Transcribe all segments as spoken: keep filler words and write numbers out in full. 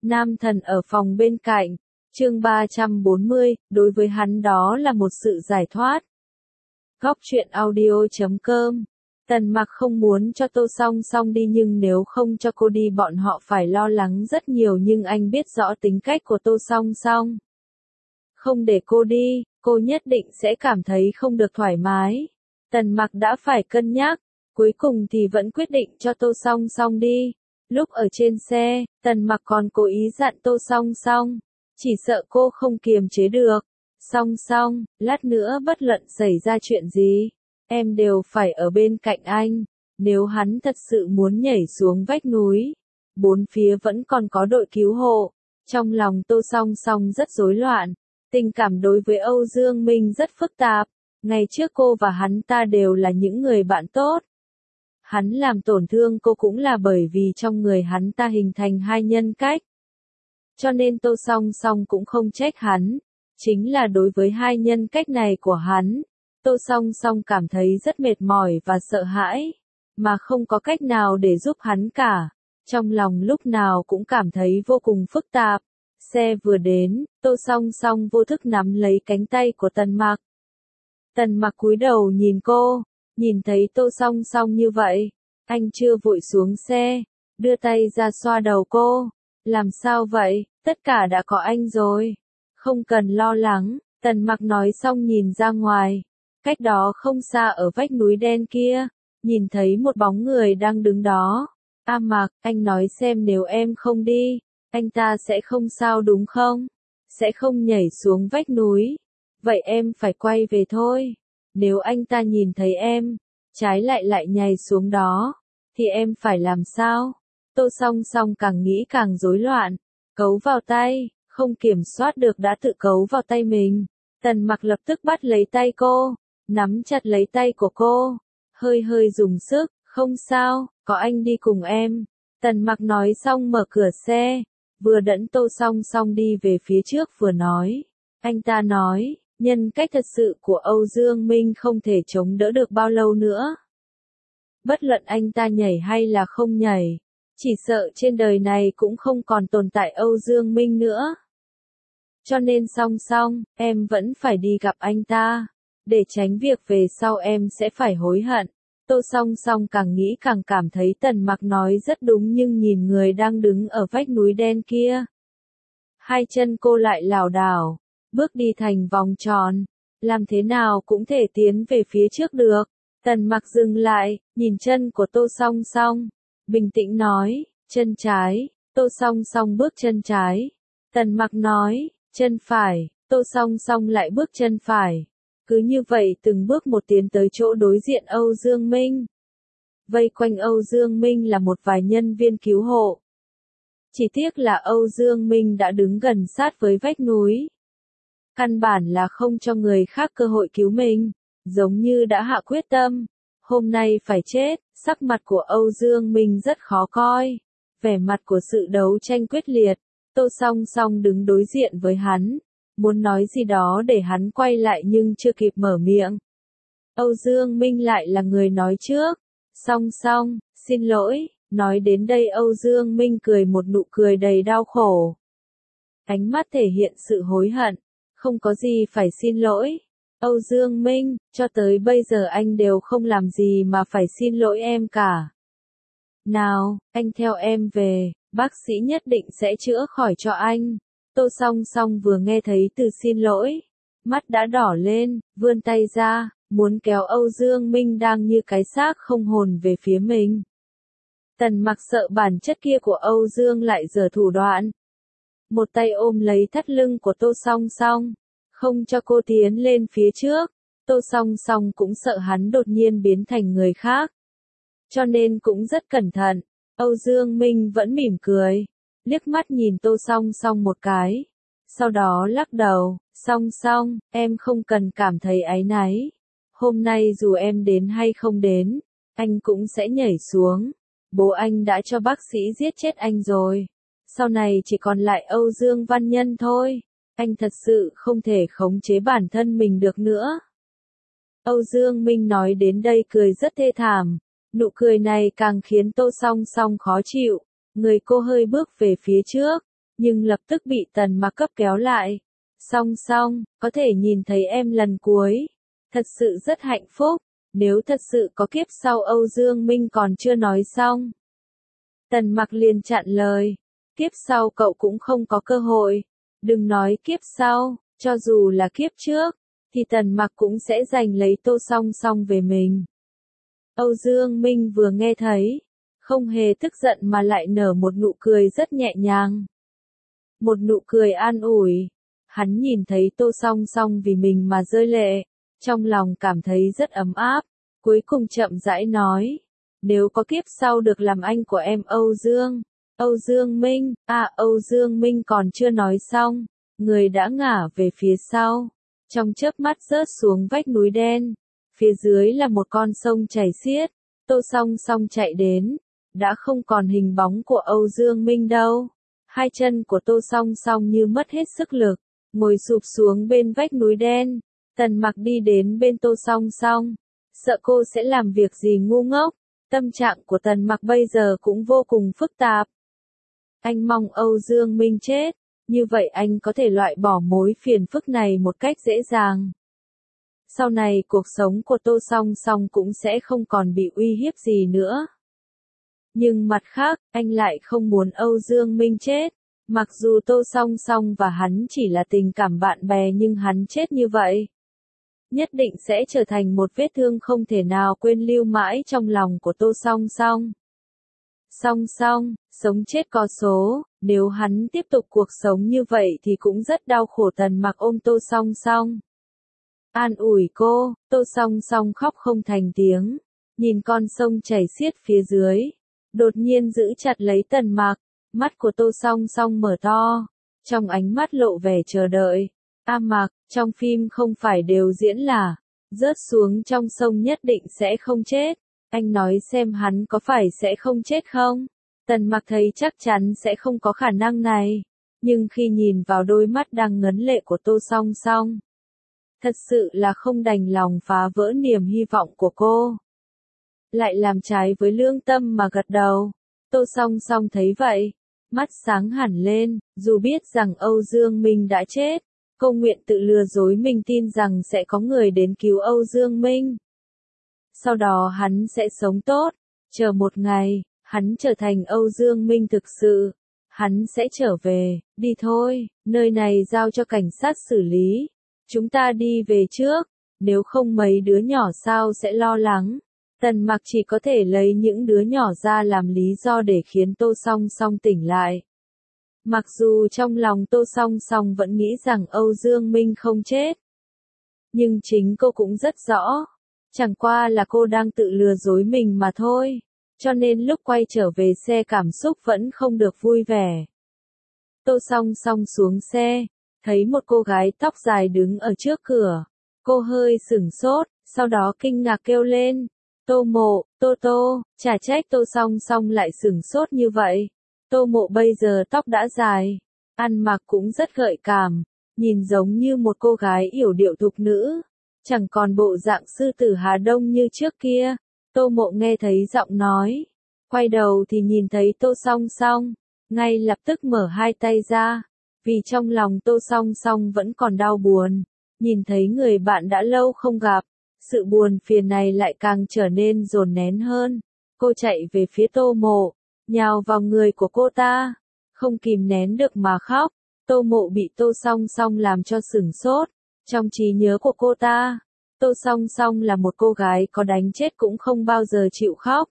Nam thần ở phòng bên cạnh. Chương ba trăm bốn mươi, đối với hắn đó là một sự giải thoát. Góc truyện audio chấm com. Tần Mặc không muốn cho Tô Song Song đi, nhưng nếu không cho cô đi bọn họ phải lo lắng rất nhiều, nhưng anh biết rõ tính cách của Tô Song Song. Không để cô đi, cô nhất định sẽ cảm thấy không được thoải mái. Tần Mặc đã phải cân nhắc, cuối cùng thì vẫn quyết định cho Tô Song Song đi. Lúc ở trên xe, Tần Mặc còn cố ý dặn Tô Song Song, chỉ sợ cô không kiềm chế được. Song Song, lát nữa bất luận xảy ra chuyện gì, em đều phải ở bên cạnh anh. Nếu hắn thật sự muốn nhảy xuống vách núi, bốn phía vẫn còn có đội cứu hộ. Trong lòng Tô Song Song rất rối loạn, tình cảm đối với Âu Dương Minh rất phức tạp. Ngày trước cô và hắn ta đều là những người bạn tốt. Hắn làm tổn thương cô cũng là bởi vì trong người hắn ta hình thành hai nhân cách. Cho nên Tô Song Song cũng không trách hắn. Chính là đối với hai nhân cách này của hắn, Tô Song Song cảm thấy rất mệt mỏi và sợ hãi, mà không có cách nào để giúp hắn cả. Trong lòng lúc nào cũng cảm thấy vô cùng phức tạp. Xe vừa đến, Tô Song Song vô thức nắm lấy cánh tay của Tần Mặc. Tần Mặc cúi đầu nhìn cô, nhìn thấy Tô Song Song như vậy, anh chưa vội xuống xe, đưa tay ra xoa đầu cô. Làm sao vậy, tất cả đã có anh rồi. Không cần lo lắng, Tần Mặc nói xong nhìn ra ngoài. Cách đó không xa ở vách núi đen kia, nhìn thấy một bóng người đang đứng đó. A Mặc, anh nói xem nếu em không đi, anh ta sẽ không sao đúng không? Sẽ không nhảy xuống vách núi. Vậy em phải quay về thôi. Nếu anh ta nhìn thấy em, trái lại lại nhảy xuống đó, thì em phải làm sao? Tô Song Song càng nghĩ càng rối loạn, cấu vào tay, không kiểm soát được đã tự cấu vào tay mình. Tần Mặc lập tức bắt lấy tay cô, nắm chặt lấy tay của cô, hơi hơi dùng sức, không sao, có anh đi cùng em. Tần Mặc nói xong mở cửa xe, vừa dẫn Tô Song Song đi về phía trước vừa nói. Anh ta nói, nhân cách thật sự của Âu Dương Minh không thể chống đỡ được bao lâu nữa. Bất luận anh ta nhảy hay là không nhảy, chỉ sợ trên đời này cũng không còn tồn tại Âu Dương Minh nữa. Cho nên Song Song, em vẫn phải đi gặp anh ta, để tránh việc về sau em sẽ phải hối hận. Tô Song Song càng nghĩ càng cảm thấy Tần Mặc nói rất đúng, nhưng nhìn người đang đứng ở vách núi đen kia. Hai chân cô lại lảo đảo, bước đi thành vòng tròn, làm thế nào cũng thể tiến về phía trước được. Tần Mặc dừng lại, nhìn chân của Tô Song Song, bình tĩnh nói, chân trái. Tô Song Song bước chân trái. Tần Mặc nói, chân phải. Tô Song Song lại bước chân phải. Cứ như vậy từng bước một tiến tới chỗ đối diện Âu Dương Minh. Vây quanh Âu Dương Minh là một vài nhân viên cứu hộ. Chỉ tiếc là Âu Dương Minh đã đứng gần sát với vách núi. Căn bản là không cho người khác cơ hội cứu mình, giống như đã hạ quyết tâm, hôm nay phải chết. Sắc mặt của Âu Dương Minh rất khó coi, vẻ mặt của sự đấu tranh quyết liệt. Tô Song Song đứng đối diện với hắn, muốn nói gì đó để hắn quay lại nhưng chưa kịp mở miệng. Âu Dương Minh lại là người nói trước. Song Song, xin lỗi. Nói đến đây Âu Dương Minh cười một nụ cười đầy đau khổ. Ánh mắt thể hiện sự hối hận. Không có gì phải xin lỗi. Âu Dương Minh, cho tới bây giờ anh đều không làm gì mà phải xin lỗi em cả. Nào, anh theo em về, bác sĩ nhất định sẽ chữa khỏi cho anh. Tô Song Song vừa nghe thấy từ xin lỗi, mắt đã đỏ lên, vươn tay ra, muốn kéo Âu Dương Minh đang như cái xác không hồn về phía mình. Tần Mặc sợ bản chất kia của Âu Dương lại giở thủ đoạn. Một tay ôm lấy thắt lưng của Tô Song Song, không cho cô tiến lên phía trước. Tô Song Song cũng sợ hắn đột nhiên biến thành người khác, cho nên cũng rất cẩn thận. Âu Dương Minh vẫn mỉm cười, liếc mắt nhìn Tô Song Song một cái, sau đó lắc đầu. Song Song, em không cần cảm thấy áy náy. Hôm nay dù em đến hay không đến, anh cũng sẽ nhảy xuống. Bố anh đã cho bác sĩ giết chết anh rồi. Sau này chỉ còn lại Âu Dương Văn Nhân thôi. Anh thật sự không thể khống chế bản thân mình được nữa. Âu Dương Minh nói đến đây cười rất thê thảm. Nụ cười này càng khiến Tô Song Song khó chịu. Người cô hơi bước về phía trước, nhưng lập tức bị Tần Mặc cấp kéo lại. Song song, có thể nhìn thấy em lần cuối. Thật sự rất hạnh phúc, nếu thật sự có kiếp sau Âu Dương Minh còn chưa nói xong. Tần Mặc liền chặn lời, kiếp sau cậu cũng không có cơ hội, đừng nói kiếp sau, cho dù là kiếp trước, thì Tần Mặc cũng sẽ giành lấy Tô Song Song về mình. Âu Dương Minh vừa nghe thấy, không hề tức giận mà lại nở một nụ cười rất nhẹ nhàng. Một nụ cười an ủi, hắn nhìn thấy Tô Song Song vì mình mà rơi lệ, trong lòng cảm thấy rất ấm áp, cuối cùng chậm rãi nói, nếu có kiếp sau được làm anh của em Âu Dương, Âu Dương Minh, à Âu Dương Minh còn chưa nói xong, người đã ngả về phía sau, trong chớp mắt rớt xuống vách núi đen, phía dưới là một con sông chảy xiết, Tô Song Song chạy đến, đã không còn hình bóng của Âu Dương Minh đâu, hai chân của Tô Song Song như mất hết sức lực, ngồi sụp xuống bên vách núi đen. Tần Mặc đi đến bên Tô Song Song, sợ cô sẽ làm việc gì ngu ngốc, tâm trạng của Tần Mặc bây giờ cũng vô cùng phức tạp. Anh mong Âu Dương Minh chết, như vậy anh có thể loại bỏ mối phiền phức này một cách dễ dàng. Sau này cuộc sống của Tô Song Song cũng sẽ không còn bị uy hiếp gì nữa. Nhưng mặt khác, anh lại không muốn Âu Dương Minh chết. Mặc dù Tô Song Song và hắn chỉ là tình cảm bạn bè nhưng hắn chết như vậy, nhất định sẽ trở thành một vết thương không thể nào quên lưu mãi trong lòng của Tô Song Song. Song Song, sống chết có số, nếu hắn tiếp tục cuộc sống như vậy thì cũng rất đau khổ. Tần Mặc ôm Tô Song Song, an ủi cô, Tô Song Song khóc không thành tiếng, nhìn con sông chảy xiết phía dưới, đột nhiên giữ chặt lấy Tần Mặc, mắt của Tô Song Song mở to, trong ánh mắt lộ vẻ chờ đợi. A Mặc, trong phim không phải đều diễn là, rớt xuống trong sông nhất định sẽ không chết, anh nói xem hắn có phải sẽ không chết không? Tần Mặc thấy chắc chắn sẽ không có khả năng này, nhưng khi nhìn vào đôi mắt đang ngấn lệ của Tô Song Song, thật sự là không đành lòng phá vỡ niềm hy vọng của cô. Lại làm trái với lương tâm mà gật đầu. Tô Song Song thấy vậy, mắt sáng hẳn lên, dù biết rằng Âu Dương Minh đã chết, cô nguyện tự lừa dối mình tin rằng sẽ có người đến cứu Âu Dương Minh. Sau đó hắn sẽ sống tốt, chờ một ngày, hắn trở thành Âu Dương Minh thực sự, hắn sẽ trở về, đi thôi, nơi này giao cho cảnh sát xử lý, chúng ta đi về trước, nếu không mấy đứa nhỏ sao sẽ lo lắng. Tần Mặc chỉ có thể lấy những đứa nhỏ ra làm lý do để khiến Tô Song Song tỉnh lại. Mặc dù trong lòng Tô Song Song vẫn nghĩ rằng Âu Dương Minh không chết, nhưng chính cô cũng rất rõ, chẳng qua là cô đang tự lừa dối mình mà thôi, cho nên lúc quay trở về xe cảm xúc vẫn không được vui vẻ. Tô Song Song xuống xe, thấy một cô gái tóc dài đứng ở trước cửa, cô hơi sửng sốt, sau đó kinh ngạc kêu lên, Tô Mộ, Tô Tô, chả trách Tô Song Song lại sửng sốt như vậy. Tô Mộ bây giờ tóc đã dài, ăn mặc cũng rất gợi cảm, nhìn giống như một cô gái yểu điệu thục nữ, chẳng còn bộ dạng sư tử Hà Đông như trước kia. Tô Mộ nghe thấy giọng nói, quay đầu thì nhìn thấy Tô Song Song, ngay lập tức mở hai tay ra, vì trong lòng Tô Song Song vẫn còn đau buồn, nhìn thấy người bạn đã lâu không gặp, sự buồn phiền này lại càng trở nên dồn nén hơn. Cô chạy về phía Tô Mộ, nhào vào người của cô ta, không kìm nén được mà khóc. Tô Mộ bị Tô Song Song làm cho sửng sốt, trong trí nhớ của cô ta, Tô Song Song là một cô gái có đánh chết cũng không bao giờ chịu khóc.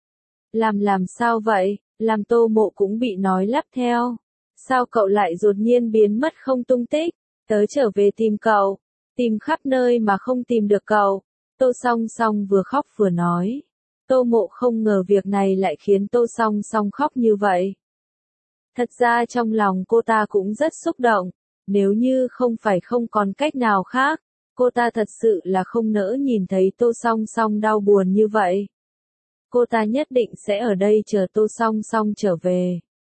Làm làm sao vậy, làm Tô Mộ cũng bị nói lắp theo. Sao cậu lại đột nhiên biến mất không tung tích, tớ trở về tìm cậu, tìm khắp nơi mà không tìm được cậu. Tô Song Song vừa khóc vừa nói. Tô Mộ không ngờ việc này lại khiến Tô Song Song khóc như vậy. Thật ra trong lòng cô ta cũng rất xúc động, nếu như không phải không còn cách nào khác, cô ta thật sự là không nỡ nhìn thấy Tô Song Song đau buồn như vậy. Cô ta nhất định sẽ ở đây chờ Tô Song Song trở về.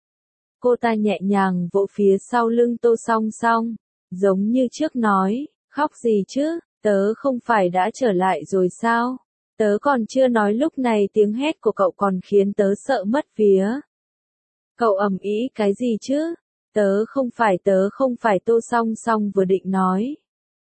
Cô ta nhẹ nhàng vỗ phía sau lưng Tô Song Song, giống như trước nói, khóc gì chứ, tớ không phải đã trở lại rồi sao? Tớ còn chưa nói lúc này tiếng hét của cậu còn khiến tớ sợ mất vía. Cậu ầm ĩ cái gì chứ? Tớ không phải tớ không phải Tô Song Song vừa định nói.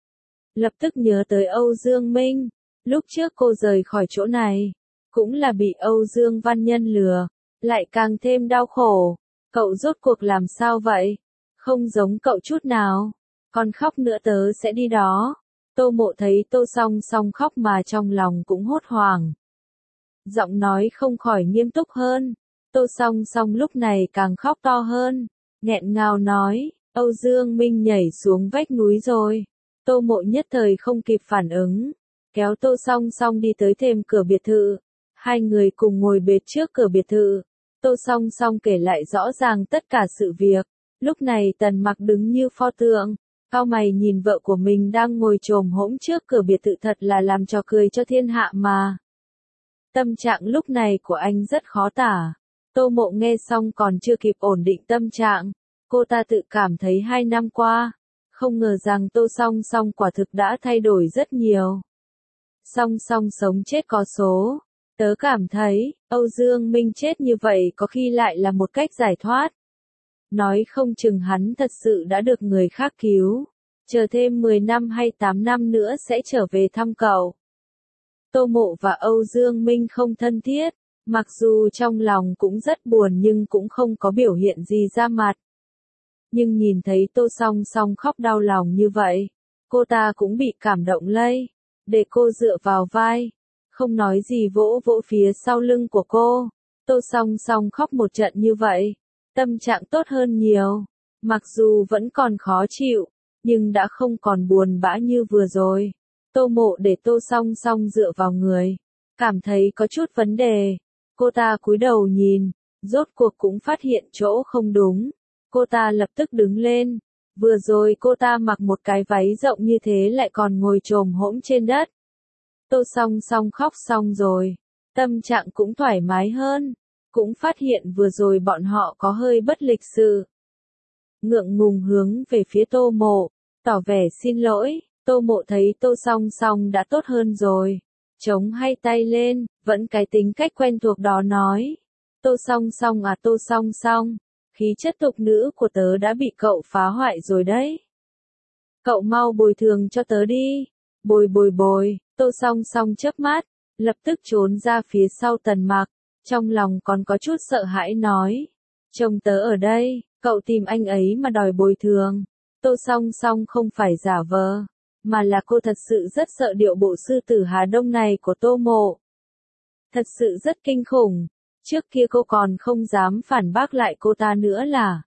Lập tức nhớ tới Âu Dương Minh, lúc trước cô rời khỏi chỗ này, cũng là bị Âu Dương Văn Nhân lừa, lại càng thêm đau khổ. Cậu rốt cuộc làm sao vậy? Không giống cậu chút nào. Còn khóc nữa tớ sẽ đi đó. Tô Mộ thấy Tô Song Song khóc mà trong lòng cũng hốt hoảng. Giọng nói không khỏi nghiêm túc hơn. Tô Song Song lúc này càng khóc to hơn, nghẹn ngào nói, Âu Dương Minh nhảy xuống vách núi rồi. Tô Mộ nhất thời không kịp phản ứng, kéo Tô Song Song đi tới thềm cửa biệt thự. Hai người cùng ngồi bệt trước cửa biệt thự. Tô Song Song kể lại rõ ràng tất cả sự việc. Lúc này Tần Mặc đứng như pho tượng, cau mày nhìn vợ của mình đang ngồi chồm hổm trước cửa biệt thự, thật là làm trò cười cho thiên hạ mà. Tâm trạng lúc này của anh rất khó tả. Tô Mộ nghe xong còn chưa kịp ổn định tâm trạng, cô ta tự cảm thấy hai năm qua, không ngờ rằng Tô Song Song quả thực đã thay đổi rất nhiều. Song Song sống chết có số, tớ cảm thấy, Âu Dương Minh chết như vậy có khi lại là một cách giải thoát. Nói không chừng hắn thật sự đã được người khác cứu, chờ thêm mười năm hay tám năm nữa sẽ trở về thăm cậu. Tô Mộ và Âu Dương Minh không thân thiết, mặc dù trong lòng cũng rất buồn nhưng cũng không có biểu hiện gì ra mặt. Nhưng nhìn thấy Tô Song Song khóc đau lòng như vậy, cô ta cũng bị cảm động lây, để cô dựa vào vai, không nói gì vỗ vỗ phía sau lưng của cô. Tô Song Song khóc một trận như vậy, tâm trạng tốt hơn nhiều, mặc dù vẫn còn khó chịu, nhưng đã không còn buồn bã như vừa rồi. Tô Mộ để Tô Song Song dựa vào người, cảm thấy có chút vấn đề. Cô ta cúi đầu nhìn, rốt cuộc cũng phát hiện chỗ không đúng. Cô ta lập tức đứng lên. Vừa rồi cô ta mặc một cái váy rộng như thế lại còn ngồi chồm hổm trên đất. Tô Song Song khóc xong rồi, tâm trạng cũng thoải mái hơn, cũng phát hiện vừa rồi bọn họ có hơi bất lịch sự. Ngượng ngùng hướng về phía Tô Mộ, tỏ vẻ xin lỗi. Tô Mộ thấy Tô Song Song đã tốt hơn rồi, chống hai tay lên, vẫn cái tính cách quen thuộc đó nói. Tô Song Song à Tô Song Song, khí chất tục nữ của tớ đã bị cậu phá hoại rồi đấy. Cậu mau bồi thường cho tớ đi. Bồi bồi bồi, Tô Song Song chớp mắt, lập tức trốn ra phía sau Tần Mặc, trong lòng còn có chút sợ hãi nói. Chồng tớ ở đây, cậu tìm anh ấy mà đòi bồi thường. Tô Song Song không phải giả vờ, mà là cô thật sự rất sợ điệu bộ sư tử Hà Đông này của Tô Mộ. Thật sự rất kinh khủng, trước kia cô còn không dám phản bác lại cô ta nữa là.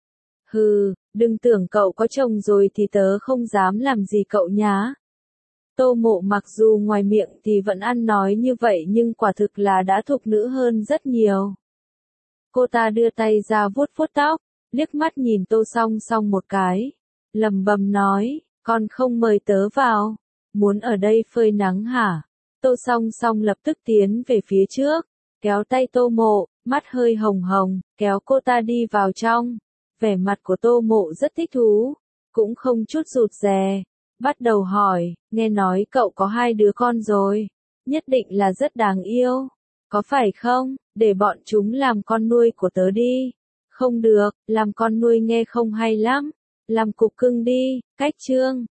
Hừ, đừng tưởng cậu có chồng rồi thì tớ không dám làm gì cậu nhá. Tô Mộ mặc dù ngoài miệng thì vẫn ăn nói như vậy nhưng quả thực là đã thục nữ hơn rất nhiều. Cô ta đưa tay ra vuốt vuốt tóc, liếc mắt nhìn Tô Song Song một cái, lẩm bẩm nói, con không mời tớ vào, muốn ở đây phơi nắng hả? Tô Song Song lập tức tiến về phía trước, kéo tay Tô Mộ, mắt hơi hồng hồng, kéo cô ta đi vào trong. Vẻ mặt của Tô Mộ rất thích thú, cũng không chút rụt rè, bắt đầu hỏi, nghe nói cậu có hai đứa con rồi, nhất định là rất đáng yêu, có phải không? Để bọn chúng làm con nuôi của tớ đi. Không được, làm con nuôi nghe không hay lắm, làm cục cưng đi. Cách chương